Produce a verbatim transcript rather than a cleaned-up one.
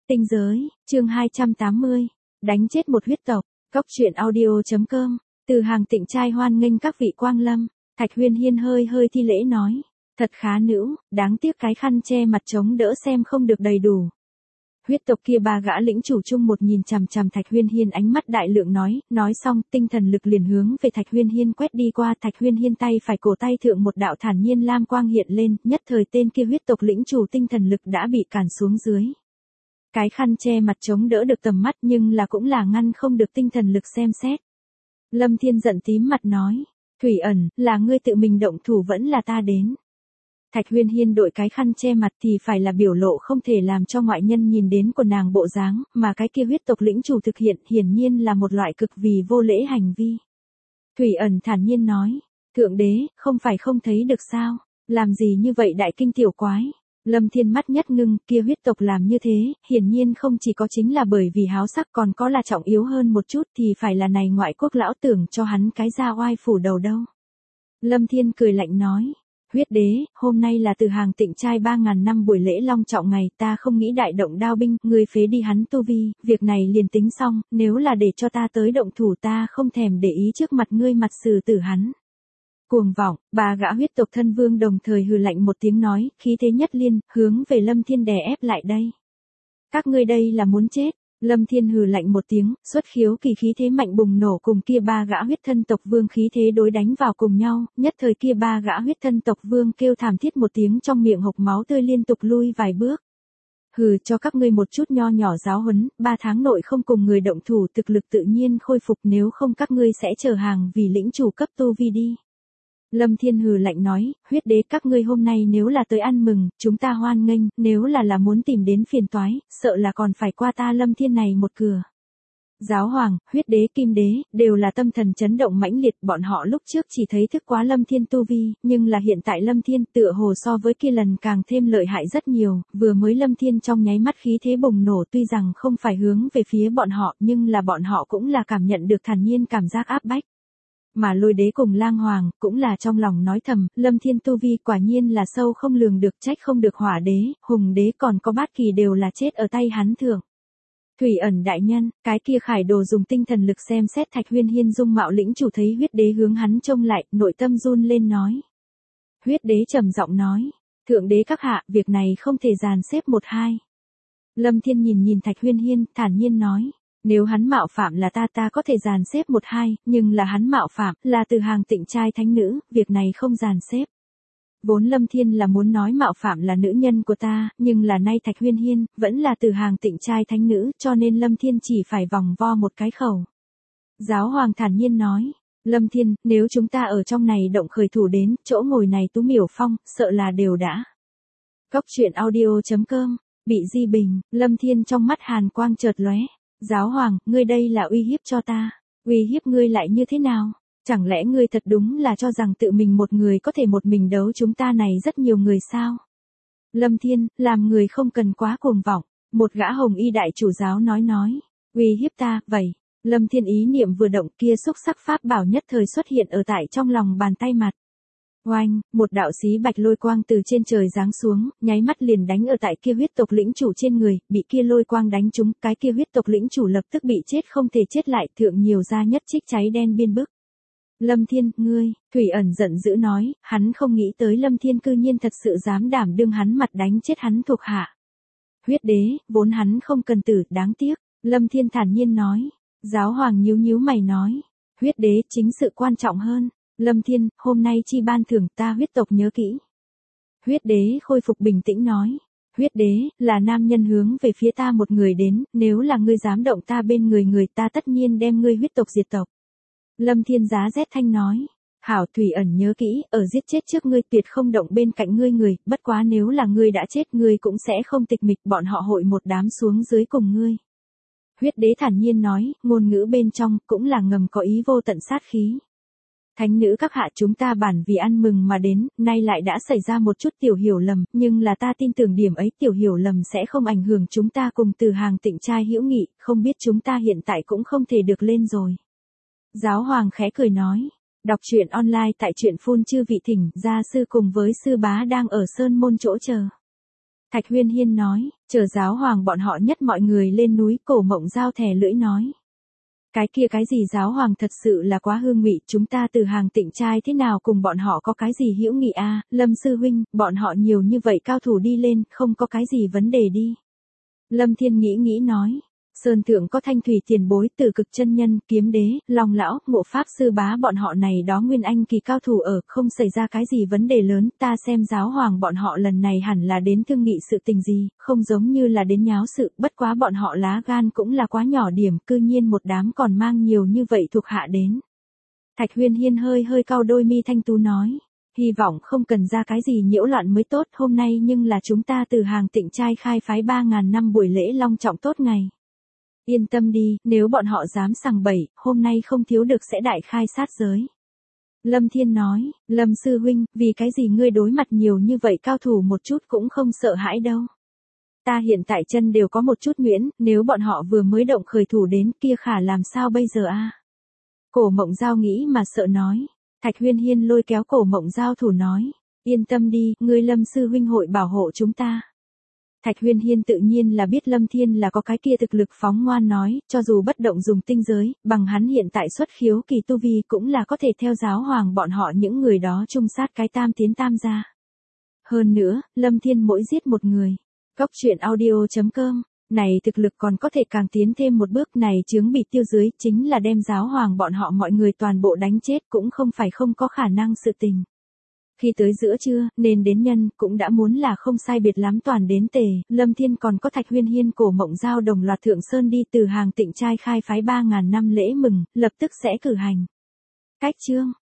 Tinh giới, chương hai trăm tám mươi. Đánh chết một huyết tộc. Cốc truyện audio.com. Từ Hàng Tịnh trai hoan nghênh các vị quang lâm. Thạch Huyên Hiên hơi hơi thi lễ nói. Thật khá nữ, đáng tiếc cái khăn che mặt chống đỡ xem không được đầy đủ. Huyết tộc kia ba gã lĩnh chủ chung một nhìn chằm chằm Thạch Huyên Hiên, ánh mắt đại lượng nói, nói xong tinh thần lực liền hướng về Thạch Huyên Hiên quét đi qua. Thạch Huyên Hiên tay phải cổ tay thượng một đạo thản nhiên lam quang hiện lên, nhất thời tên kia huyết tộc lĩnh chủ tinh thần lực đã bị cản xuống dưới. Cái khăn che mặt chống đỡ được tầm mắt nhưng là cũng là ngăn không được tinh thần lực xem xét. Lâm Thiên giận tím mặt nói, Thủy ẩn, là ngươi tự mình động thủ vẫn là ta đến. Thạch Huyên Hiên đội cái khăn che mặt thì phải là biểu lộ không thể làm cho ngoại nhân nhìn đến của nàng bộ dáng, mà cái kia huyết tộc lĩnh chủ thực hiện hiển nhiên là một loại cực vì vô lễ hành vi. Thủy ẩn thản nhiên nói, Thượng đế, không phải không thấy được sao, làm gì như vậy đại kinh tiểu quái. Lâm Thiên mắt nhất ngưng, kia huyết tộc làm như thế, hiển nhiên không chỉ có chính là bởi vì háo sắc còn có là trọng yếu hơn một chút thì phải là này ngoại quốc lão tưởng cho hắn cái ra oai phủ đầu đâu. Lâm Thiên cười lạnh nói, huyết đế, hôm nay là Từ Hàng Tịnh trai ba ngàn năm buổi lễ long trọng ngày, ta không nghĩ đại động đao binh, ngươi phế đi hắn tu vi, việc này liền tính xong, nếu là để cho ta tới động thủ ta không thèm để ý trước mặt ngươi mặt xử tử hắn. Cuồng vọng, ba gã huyết tộc thân vương đồng thời hừ lạnh một tiếng nói, khí thế nhất liên, hướng về Lâm Thiên đè ép lại đây. Các ngươi đây là muốn chết. Lâm Thiên hừ lạnh một tiếng, xuất khiếu kỳ khí thế mạnh bùng nổ cùng kia ba gã huyết thân tộc vương khí thế đối đánh vào cùng nhau, nhất thời kia ba gã huyết thân tộc vương kêu thảm thiết một tiếng trong miệng hộc máu tươi liên tục lui vài bước. Hừ, cho các ngươi một chút nho nhỏ giáo huấn, ba tháng nội không cùng người động thủ thực lực tự nhiên khôi phục, nếu không các ngươi sẽ chờ hàng vì lĩnh chủ cấp tu vi đi. Lâm Thiên hừ lạnh nói, huyết đế các ngươi hôm nay nếu là tới ăn mừng, chúng ta hoan nghênh, nếu là là muốn tìm đến phiền toái, sợ là còn phải qua ta Lâm Thiên này một cửa. Giáo hoàng, huyết đế, kim đế, đều là tâm thần chấn động mãnh liệt, bọn họ lúc trước chỉ thấy thức quá Lâm Thiên tu vi, nhưng là hiện tại Lâm Thiên tựa hồ so với kia lần càng thêm lợi hại rất nhiều, vừa mới Lâm Thiên trong nháy mắt khí thế bùng nổ tuy rằng không phải hướng về phía bọn họ nhưng là bọn họ cũng là cảm nhận được thản nhiên cảm giác áp bách. Mà Lôi đế cùng Lang hoàng, cũng là trong lòng nói thầm, Lâm Thiên tu vi quả nhiên là sâu không lường được, trách không được Hỏa đế, Hùng đế còn có Bát Kỳ đều là chết ở tay hắn thượng. Thủy ẩn đại nhân, cái kia khải đồ dùng tinh thần lực xem xét Thạch Huyên Hiên dung mạo lĩnh chủ thấy huyết đế hướng hắn trông lại, nội tâm run lên nói. Huyết đế trầm giọng nói, Thượng đế các hạ, việc này không thể dàn xếp một hai. Lâm Thiên nhìn nhìn Thạch Huyên Hiên, thản nhiên nói. Nếu hắn mạo phạm là ta ta có thể dàn xếp một hai, nhưng là hắn mạo phạm, là Từ Hàng Tịnh trai thánh nữ, việc này không dàn xếp. Vốn Lâm Thiên là muốn nói mạo phạm là nữ nhân của ta, nhưng là nay Thạch Huyên Hiên, vẫn là Từ Hàng Tịnh trai thánh nữ, cho nên Lâm Thiên chỉ phải vòng vo một cái khẩu. Giáo hoàng thản nhiên nói, Lâm Thiên, nếu chúng ta ở trong này động khởi thủ đến, chỗ ngồi này Tú Miểu Phong, sợ là đều đã. Cốc truyện audio.com, bị di bình, Lâm Thiên trong mắt hàn quang chợt lóe. Giáo hoàng, ngươi đây là uy hiếp cho ta. Uy hiếp ngươi lại như thế nào? Chẳng lẽ ngươi thật đúng là cho rằng tự mình một người có thể một mình đấu chúng ta này rất nhiều người sao? Lâm Thiên, làm người không cần quá cuồng vọng. Một gã hồng y đại chủ giáo nói nói. Uy hiếp ta, vậy. Lâm Thiên ý niệm vừa động kia xúc sắc pháp bảo nhất thời xuất hiện ở tại trong lòng bàn tay mặt. Oanh, một đạo xí bạch lôi quang từ trên trời giáng xuống, nháy mắt liền đánh ở tại kia huyết tộc lĩnh chủ trên người, bị kia lôi quang đánh trúng, cái kia huyết tộc lĩnh chủ lập tức bị chết không thể chết lại, thượng nhiều ra nhất trích cháy đen biên bức. Lâm Thiên, ngươi, Thủy ẩn giận dữ nói, hắn không nghĩ tới Lâm Thiên cư nhiên thật sự dám đảm đương hắn mặt đánh chết hắn thuộc hạ. Huyết đế, vốn hắn không cần tử, đáng tiếc, Lâm Thiên thản nhiên nói. Giáo hoàng nhíu nhíu mày nói, huyết đế chính sự quan trọng hơn. Lâm Thiên, hôm nay chi ban thưởng ta huyết tộc nhớ kỹ. Huyết đế khôi phục bình tĩnh nói. Huyết đế, là nam nhân hướng về phía ta một người đến, nếu là ngươi dám động ta bên người người ta tất nhiên đem ngươi huyết tộc diệt tộc. Lâm Thiên giá rét thanh nói. Hảo Thủy ẩn nhớ kỹ, ở giết chết trước ngươi tuyệt không động bên cạnh ngươi người, bất quá nếu là ngươi đã chết ngươi cũng sẽ không tịch mịch, bọn họ hội một đám xuống dưới cùng ngươi. Huyết đế thản nhiên nói, ngôn ngữ bên trong cũng là ngầm có ý vô tận sát khí. Thánh nữ các hạ, chúng ta bản vì ăn mừng mà đến, nay lại đã xảy ra một chút tiểu hiểu lầm, nhưng là ta tin tưởng điểm ấy tiểu hiểu lầm sẽ không ảnh hưởng chúng ta cùng Từ Hàng Tịnh trai hữu nghị, không biết chúng ta hiện tại cũng không thể được lên rồi. Giáo hoàng khẽ cười nói, đọc truyện online tại truyện phun chư vị thỉnh, gia sư cùng với sư bá đang ở sơn môn chỗ chờ. Thạch Huyên Hiên nói, chờ giáo hoàng bọn họ nhất mọi người lên núi. Cổ Mộng Giao thè lưỡi nói. Cái kia cái gì giáo hoàng thật sự là quá hư ngụy, chúng ta từ hàng Tịnh trai thế nào cùng bọn họ có cái gì hữu nghị a? Lâm sư huynh, bọn họ nhiều như vậy cao thủ đi lên, không có cái gì vấn đề đi. Lâm Thiên nghĩ nghĩ nói. Sơn thượng có Thanh Thủy tiền bối, Tử Cực chân nhân, Kiếm đế, Long lão, Ngộ pháp sư bá bọn họ này đó nguyên anh kỳ cao thủ ở, không xảy ra cái gì vấn đề lớn. Ta xem giáo hoàng bọn họ lần này hẳn là đến thương nghị sự tình gì, không giống như là đến nháo sự. Bất quá bọn họ lá gan cũng là quá nhỏ điểm, cư nhiên một đám còn mang nhiều như vậy thuộc hạ đến. Thạch Huyên Hiên hơi hơi cau đôi mi thanh tú nói. Hy vọng không cần ra cái gì nhiễu loạn mới tốt. Hôm nay nhưng là chúng ta từ hàng Tịnh trai khai phái ba ngàn năm buổi lễ long trọng tốt ngày. Yên tâm đi, nếu bọn họ dám sằng bậy, hôm nay không thiếu được sẽ đại khai sát giới. Lâm Thiên nói, Lâm sư huynh, vì cái gì ngươi đối mặt nhiều như vậy cao thủ một chút cũng không sợ hãi đâu. Ta hiện tại chân đều có một chút nguyễn, nếu bọn họ vừa mới động khởi thủ đến kia khả làm sao bây giờ a? Cổ Mộng Giao nghĩ mà sợ nói. Thạch Huyên Hiên lôi kéo Cổ Mộng Giao thủ nói, yên tâm đi, ngươi Lâm sư huynh hội bảo hộ chúng ta. Thạch Huyên Hiên tự nhiên là biết Lâm Thiên là có cái kia thực lực phóng ngoan nói, cho dù bất động dùng tinh giới, bằng hắn hiện tại xuất khiếu kỳ tu vi cũng là có thể theo giáo hoàng bọn họ những người đó chung sát cái tam tiến tam gia. Hơn nữa, Lâm Thiên mỗi giết một người. Cóc truyện audio chấm com, này thực lực còn có thể càng tiến thêm một bước, này chướng bị tiêu dưới, chính là đem giáo hoàng bọn họ mọi người toàn bộ đánh chết cũng không phải không có khả năng sự tình. Khi tới giữa trưa, nên đến nhân, cũng đã muốn là không sai biệt lắm toàn đến tề, Lâm Thiên còn có Thạch Huyên Hiên Cổ Mộng Giao đồng loạt thượng sơn đi từ hàng Tịnh trai khai phái ba ngàn năm lễ mừng, lập tức sẽ cử hành. Cách chương.